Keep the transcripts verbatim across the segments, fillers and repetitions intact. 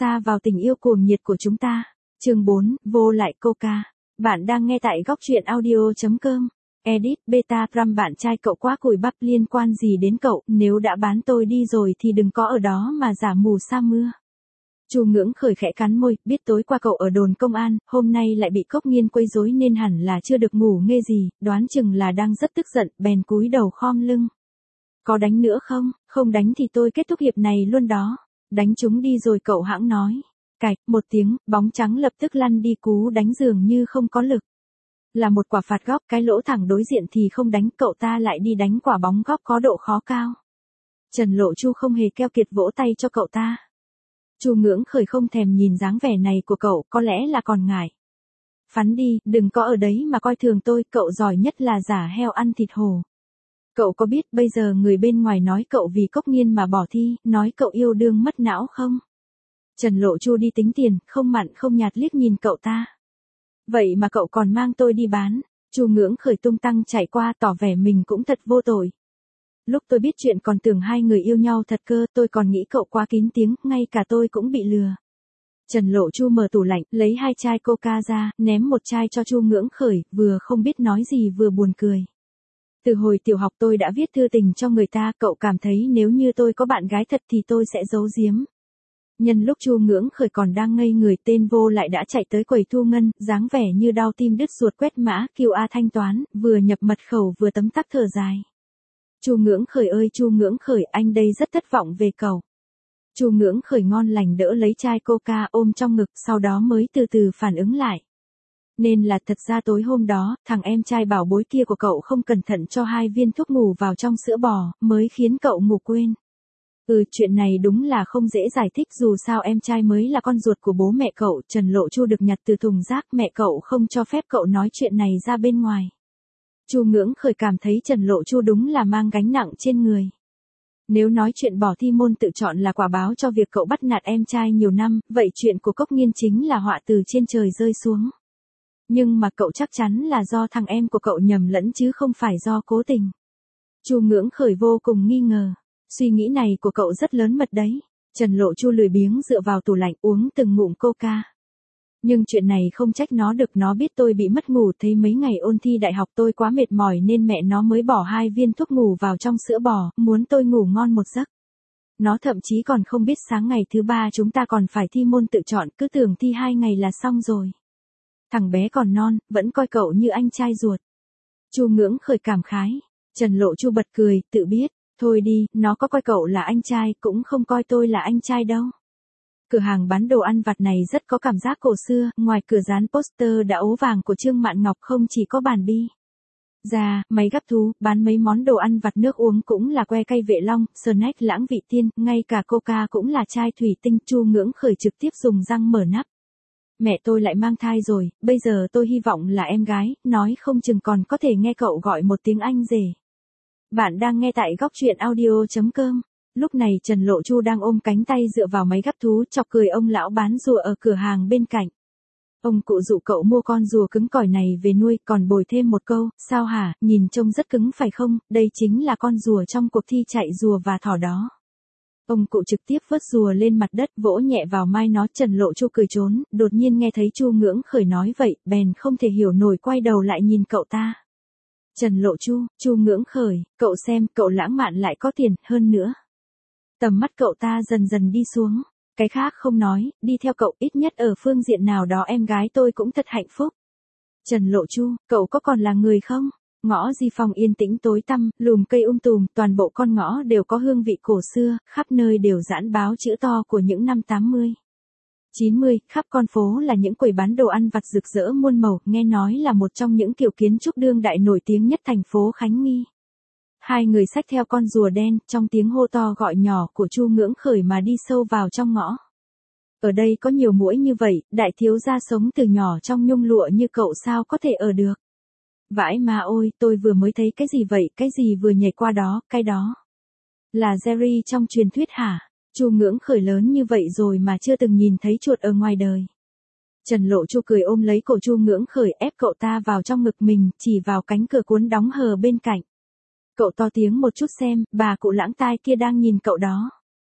xa vào tình yêu cuồng nhiệt của chúng ta. Chương bốn, vô lại Coca. Bạn đang nghe tại góc truyện audio chấm com. Edit, beta, Trump bạn trai cậu quá cùi bắp liên quan gì đến cậu, nếu đã bán tôi đi rồi thì đừng có ở đó mà giả mù sa mưa. Chu Ngưỡng Khởi khẽ cắn môi, biết tối qua cậu ở đồn công an, hôm nay lại bị Cốc Nghiên quấy rối nên hẳn là chưa được ngủ nghê gì, đoán chừng là đang rất tức giận, bèn cúi đầu khom lưng. Có đánh nữa không? Không đánh thì tôi kết thúc hiệp này luôn đó. Đánh chúng đi rồi cậu hãng nói. Cạch, một tiếng, bóng trắng lập tức lăn đi, cú đánh dường như không có lực. Là một quả phạt góc, cái lỗ thẳng đối diện thì không đánh, cậu ta lại đi đánh quả bóng góc có độ khó cao. Trần Lộ Chu không hề keo kiệt vỗ tay cho cậu ta. Chu Ngưỡng Khởi không thèm nhìn dáng vẻ này của cậu, có lẽ là còn ngại. Phắn đi, đừng có ở đấy mà coi thường tôi, cậu giỏi nhất là giả heo ăn thịt hổ. Cậu có biết bây giờ người bên ngoài nói cậu vì Cốc Nghiên mà bỏ thi, nói cậu yêu đương mất não không? Trần Lộ Chu đi tính tiền, không mặn không nhạt liếc nhìn cậu ta. Vậy mà cậu còn mang tôi đi bán. Chu Ngưỡng Khởi tung tăng chạy qua tỏ vẻ mình cũng thật vô tội. Lúc tôi biết chuyện còn tưởng hai người yêu nhau thật cơ, tôi còn nghĩ cậu quá kín tiếng, ngay cả tôi cũng bị lừa. Trần Lộ Chu mở tủ lạnh, lấy hai chai Coca ra, ném một chai cho Chu Ngưỡng Khởi, vừa không biết nói gì vừa buồn cười. Từ hồi tiểu học tôi đã viết thư tình cho người ta, cậu cảm thấy nếu như tôi có bạn gái thật thì tôi sẽ giấu giếm. Nhân lúc Chu Ngưỡng Khởi còn đang ngây người, tên vô lại đã chạy tới quầy thu ngân, dáng vẻ như đau tim đứt ruột quét mã kiu a thanh toán, vừa nhập mật khẩu vừa tấm tắc thở dài. Chu Ngưỡng Khởi ơi Chu Ngưỡng Khởi, anh đây rất thất vọng về cậu. Chu Ngưỡng Khởi ngon lành đỡ lấy chai Coca ôm trong ngực, sau đó mới từ từ phản ứng lại. Nên là thật ra tối hôm đó, thằng em trai bảo bối kia của cậu không cẩn thận cho hai viên thuốc ngủ vào trong sữa bò, mới khiến cậu ngủ quên. Ừ, chuyện này đúng là không dễ giải thích, dù sao em trai mới là con ruột của bố mẹ cậu. Trần Lộ Chu được nhặt từ thùng rác, mẹ cậu không cho phép cậu nói chuyện này ra bên ngoài. Chu Ngưỡng Khởi cảm thấy Trần Lộ Chu đúng là mang gánh nặng trên người. Nếu nói chuyện bỏ thi môn tự chọn là quả báo cho việc cậu bắt nạt em trai nhiều năm, vậy chuyện của Cốc Nghiên chính là họa từ trên trời rơi xuống. Nhưng mà cậu chắc chắn là do thằng em của cậu nhầm lẫn chứ không phải do cố tình. Chu Ngưỡng Khởi vô cùng nghi ngờ. Suy nghĩ này của cậu rất lớn mật đấy. Trần Lộ Chu lười biếng dựa vào tủ lạnh uống từng ngụm Coca. Nhưng chuyện này không trách nó được, nó biết tôi bị mất ngủ, thấy mấy ngày ôn thi đại học tôi quá mệt mỏi nên mẹ nó mới bỏ hai viên thuốc ngủ vào trong sữa bò, muốn tôi ngủ ngon một giấc. Nó thậm chí còn không biết sáng ngày thứ ba chúng ta còn phải thi môn tự chọn, cứ tưởng thi hai ngày là xong rồi. Thằng bé còn non, vẫn coi cậu như anh trai ruột. Chu Ngưỡng Khởi cảm khái. Trần Lộ Chu bật cười, tự biết. Thôi đi, nó có coi cậu là anh trai, cũng không coi tôi là anh trai đâu. Cửa hàng bán đồ ăn vặt này rất có cảm giác cổ xưa, ngoài cửa dán poster đã ố vàng của Trương Mạn Ngọc, không chỉ có bàn bi da, máy gắp thú, bán mấy món đồ ăn vặt, nước uống cũng là que cây Vệ Long, snack Lãng Vị Tiên, ngay cả Coca cũng là chai thủy tinh. Chu Ngưỡng Khởi trực tiếp dùng răng mở nắp. Mẹ tôi lại mang thai rồi, bây giờ tôi hy vọng là em gái, nói không chừng còn có thể nghe cậu gọi một tiếng anh rể. Bạn đang nghe tại góc truyện audio chấm com. Lúc này Trần Lộ Chu đang ôm cánh tay dựa vào máy gắp thú, chọc cười ông lão bán rùa ở cửa hàng bên cạnh. Ông cụ dụ cậu mua con rùa cứng cỏi này về nuôi, còn bồi thêm một câu, sao hả, nhìn trông rất cứng phải không, đây chính là con rùa trong cuộc thi chạy rùa và thỏ đó. Ông cụ trực tiếp vớt rùa lên mặt đất, vỗ nhẹ vào mai nó. Trần Lộ Chu cười trốn, đột nhiên nghe thấy Chu Ngưỡng Khởi nói vậy, bèn không thể hiểu nổi quay đầu lại nhìn cậu ta. Trần Lộ Chu, Chu Ngưỡng Khởi, cậu xem, cậu lãng mạn lại có tiền, hơn nữa. Tầm mắt cậu ta dần dần đi xuống. Cái khác không nói, đi theo cậu, ít nhất ở phương diện nào đó em gái tôi cũng thật hạnh phúc. Trần Lộ Chu, cậu có còn là người không? Ngõ Di Phong yên tĩnh tối tăm, lùm cây um tùm, toàn bộ con ngõ đều có hương vị cổ xưa, khắp nơi đều dán báo chữ to của những năm tám mươi. chín mươi, khắp con phố là những quầy bán đồ ăn vặt rực rỡ muôn màu, nghe nói là một trong những kiểu kiến trúc đương đại nổi tiếng nhất thành phố Khánh Nghi. Hai người xách theo con rùa đen, trong tiếng hô to gọi nhỏ của Chu Ngưỡng Khởi mà đi sâu vào trong ngõ. Ở đây có nhiều muỗi như vậy, đại thiếu gia sống từ nhỏ trong nhung lụa như cậu sao có thể ở được. Vãi mà ôi, tôi vừa mới thấy cái gì vậy, cái gì vừa nhảy qua đó, cái đó. Là Jerry trong truyền thuyết hả? Chu Ngưỡng Khởi lớn như vậy rồi mà chưa từng nhìn thấy chuột ở ngoài đời. Trần Lộ Chu cười ôm lấy cổ Chu Ngưỡng Khởi, ép cậu ta vào trong ngực mình, chỉ vào cánh cửa cuốn đóng hờ bên cạnh. Cậu to tiếng một chút xem, bà cụ lãng tai kia đang nhìn cậu đó.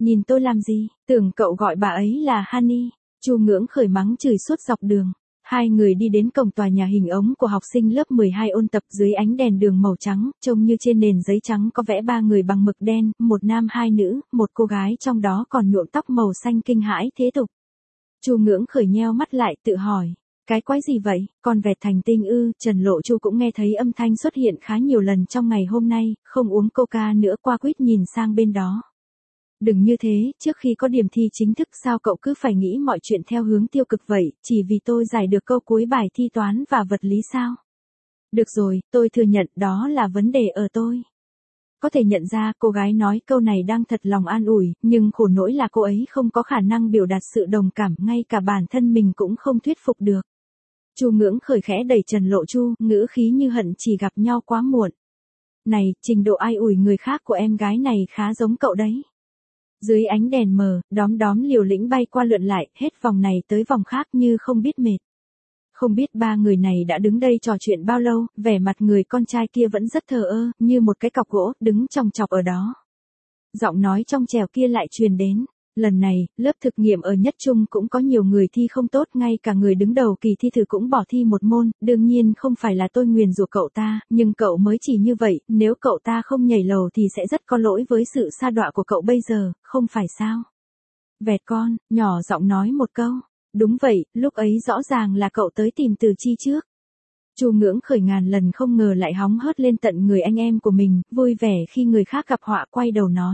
Nhìn tôi làm gì, tưởng cậu gọi bà ấy là Honey. Chu Ngưỡng Khởi mắng chửi suốt dọc đường. Hai người đi đến cổng tòa nhà hình ống của học sinh lớp mười hai ôn tập dưới ánh đèn đường màu trắng, trông như trên nền giấy trắng có vẽ ba người bằng mực đen, một nam hai nữ, một cô gái trong đó còn nhuộm tóc màu xanh kinh hãi thế tục. Chu Ngưỡng Khởi nheo mắt lại tự hỏi, cái quái gì vậy, còn vẹt thành tinh ư? Trần Lộ Chu cũng nghe thấy âm thanh xuất hiện khá nhiều lần trong ngày hôm nay, không uống coca nữa, qua quýt nhìn sang bên đó. Đừng như thế, trước khi có điểm thi chính thức sao cậu cứ phải nghĩ mọi chuyện theo hướng tiêu cực vậy, chỉ vì tôi giải được câu cuối bài thi toán và vật lý sao? Được rồi, tôi thừa nhận đó là vấn đề ở tôi. Có thể nhận ra cô gái nói câu này đang thật lòng an ủi, nhưng khổ nỗi là cô ấy không có khả năng biểu đạt sự đồng cảm, ngay cả bản thân mình cũng không thuyết phục được. Chu Ngưỡng Khởi khẽ đẩy Trần Lộ Chu, ngữ khí như hận chỉ gặp nhau quá muộn. Này, trình độ ai ủi người khác của em gái này khá giống cậu đấy. Dưới ánh đèn mờ, đóm đóm liều lĩnh bay qua lượn lại, hết vòng này tới vòng khác như không biết mệt. Không biết ba người này đã đứng đây trò chuyện bao lâu, vẻ mặt người con trai kia vẫn rất thờ ơ, như một cái cọc gỗ, đứng chòng chọc ở đó. Giọng nói trong trẻo kia lại truyền đến. Lần này, lớp thực nghiệm ở Nhất Trung cũng có nhiều người thi không tốt, ngay cả người đứng đầu kỳ thi thử cũng bỏ thi một môn, đương nhiên không phải là tôi nguyền rủa cậu ta, nhưng cậu mới chỉ như vậy, nếu cậu ta không nhảy lầu thì sẽ rất có lỗi với sự sa đọa của cậu bây giờ, không phải sao? Vẹt con, nhỏ giọng nói một câu. Đúng vậy, lúc ấy rõ ràng là cậu tới tìm Từ Chi trước. Chu Ngưỡng Khởi ngàn lần không ngờ lại hóng hớt lên tận người anh em của mình, vui vẻ khi người khác gặp họa, quay đầu nói.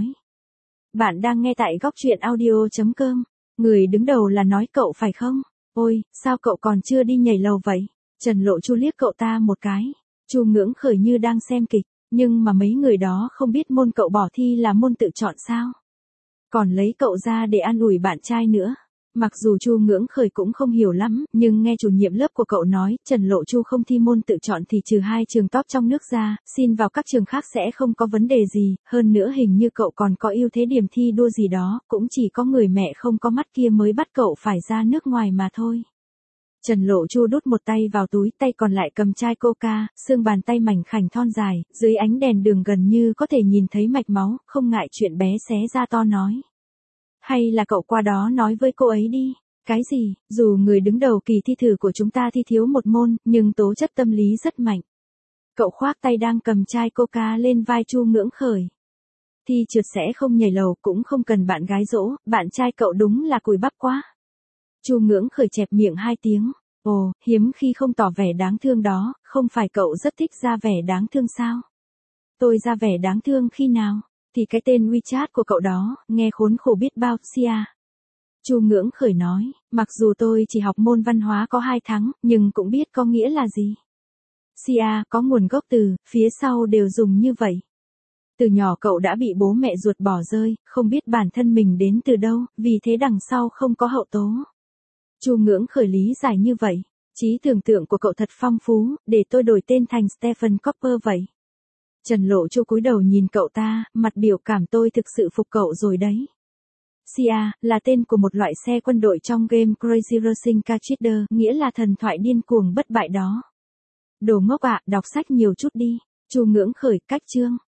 Bạn đang nghe tại góc truyện audio chấm com. Người đứng đầu là nói cậu phải không? Ôi, sao cậu còn chưa đi nhảy lầu vậy? Trần Lộ Chu liếc cậu ta một cái. Chu Ngưỡng Khởi như đang xem kịch, nhưng mà mấy người đó không biết môn cậu bỏ thi là môn tự chọn sao? Còn lấy cậu ra để an ủi bạn trai nữa. Mặc dù Chu Ngưỡng Khởi cũng không hiểu lắm, nhưng nghe chủ nhiệm lớp của cậu nói, Trần Lộ Chu không thi môn tự chọn thì trừ hai trường top trong nước ra, xin vào các trường khác sẽ không có vấn đề gì, hơn nữa hình như cậu còn có ưu thế điểm thi đua gì đó, cũng chỉ có người mẹ không có mắt kia mới bắt cậu phải ra nước ngoài mà thôi. Trần Lộ Chu đút một tay vào túi, tay còn lại cầm chai coca, xương bàn tay mảnh khảnh thon dài, dưới ánh đèn đường gần như có thể nhìn thấy mạch máu, không ngại chuyện bé xé ra to nói. Hay là cậu qua đó nói với cô ấy đi. Cái gì, dù người đứng đầu kỳ thi thử của chúng ta thi thiếu một môn, nhưng tố chất tâm lý rất mạnh. Cậu khoác tay đang cầm chai coca lên vai Chu Ngưỡng Khởi. Thi trượt sẽ không nhảy lầu, cũng không cần bạn gái dỗ, bạn trai cậu đúng là cùi bắp quá. Chu Ngưỡng Khởi chẹp miệng hai tiếng. Ồ, hiếm khi không tỏ vẻ đáng thương đó, không phải cậu rất thích ra vẻ đáng thương sao? Tôi ra vẻ đáng thương khi nào? Thì cái tên WeChat của cậu đó, nghe khốn khổ biết bao, Sia. Chu Ngưỡng Khởi nói, mặc dù tôi chỉ học môn văn hóa có hai tháng, nhưng cũng biết có nghĩa là gì. Sia có nguồn gốc từ, phía sau đều dùng như vậy. Từ nhỏ cậu đã bị bố mẹ ruột bỏ rơi, không biết bản thân mình đến từ đâu, vì thế đằng sau không có hậu tố. Chu Ngưỡng Khởi lý giải như vậy, trí tưởng tượng của cậu thật phong phú, để tôi đổi tên thành Stephen Copper vậy. Trần Lộ Chu cúi đầu nhìn cậu ta, mặt biểu cảm tôi thực sự phục cậu rồi đấy. Sia, là tên của một loại xe quân đội trong game Crazy Racing Car Cheater, nghĩa là thần thoại điên cuồng bất bại đó. Đồ ngốc ạ, đọc sách nhiều chút đi. Chu Ngưỡng Khởi, cách chương.